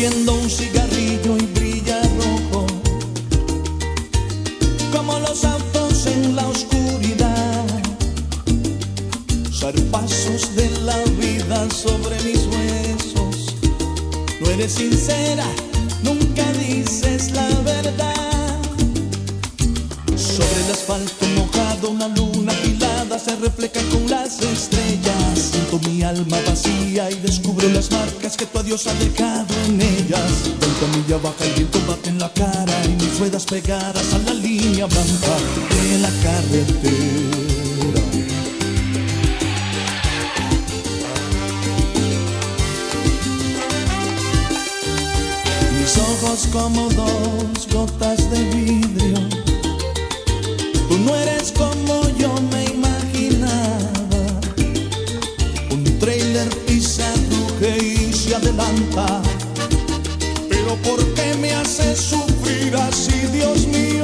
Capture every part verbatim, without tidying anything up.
Enciendo un cigarrillo y brilla rojo, como los autos en la oscuridad. Zarpazos de la vida sobre mis huesos. No eres sincera, nunca dices la verdad. Sobre el asfalto mojado, una luna afilada se refleja con las estrellas. Siento mi alma vacía y descubro las marcas que tu adiós ha dejado en ellas. Ventanilla baja, el viento bate en la cara y mis ruedas pegadas a la línea blanca de la carretera. Mis ojos como dos gotas de vidrio. Tú no eres como yo me imaginaba. Un trailer pisa, ruge y se adelanta. Pero ¿por qué me haces sufrir así, Dios mío?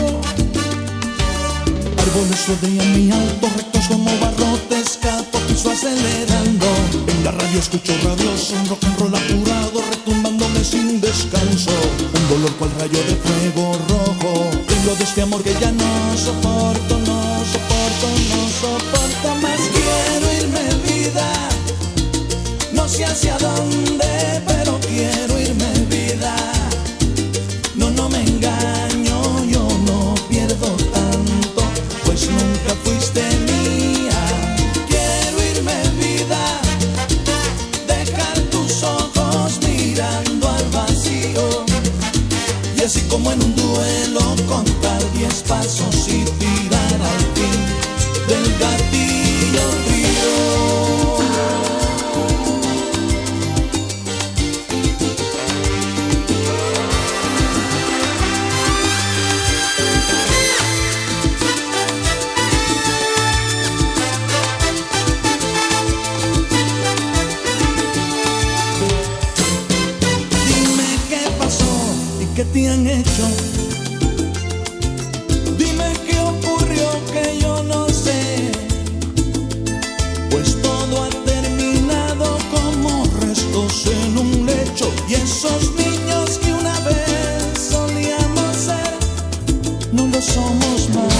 Árboles rodean mi auto, rectos como barrotes, capo piso acelerando. En la radio escucho rabioso, un rock and roll apurado, retumbándome sin descanso. Un dolor cual rayo de fuego rojo. Tengo de este amor que ya no soporto, no soporto, no soporto más. Quiero irme, vida, no sé hacia dónde, pero quiero irme, vida. No, no me engaño, yo no pierdo tanto, pues nunca fuiste mía. Quiero irme, vida, dejar tus ojos mirando al vacío. Y así como en un duelo contar diez pasos y tirar al fin del gatillo río. Dime qué pasó y qué te han hecho. Dime qué ocurrió que yo no sé, pues todo ha terminado como restos en un lecho. Y esos niños que una vez solíamos ser, no lo somos más.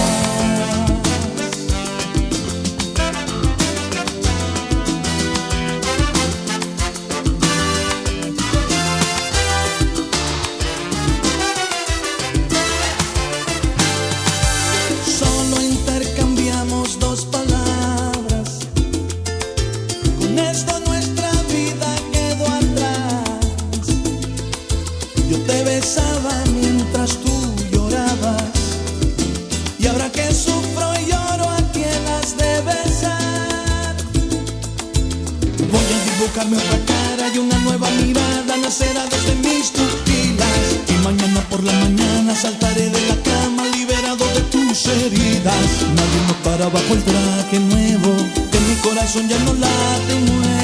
Solo intercambiamos dos palabras. Con esto nuestra vida quedó atrás. Yo te besaba mientras tú llorabas. Y ahora que sufro y lloro, ¿a quién has de besar? Voy a dibujarme otra cara y una nueva mirada nacerá desde mis pupilas. Y mañana por la mañana saltaré de la cama liberado de tus heridas. Nadie notará bajo el traje nuevo que mi corazón ya no late y muere.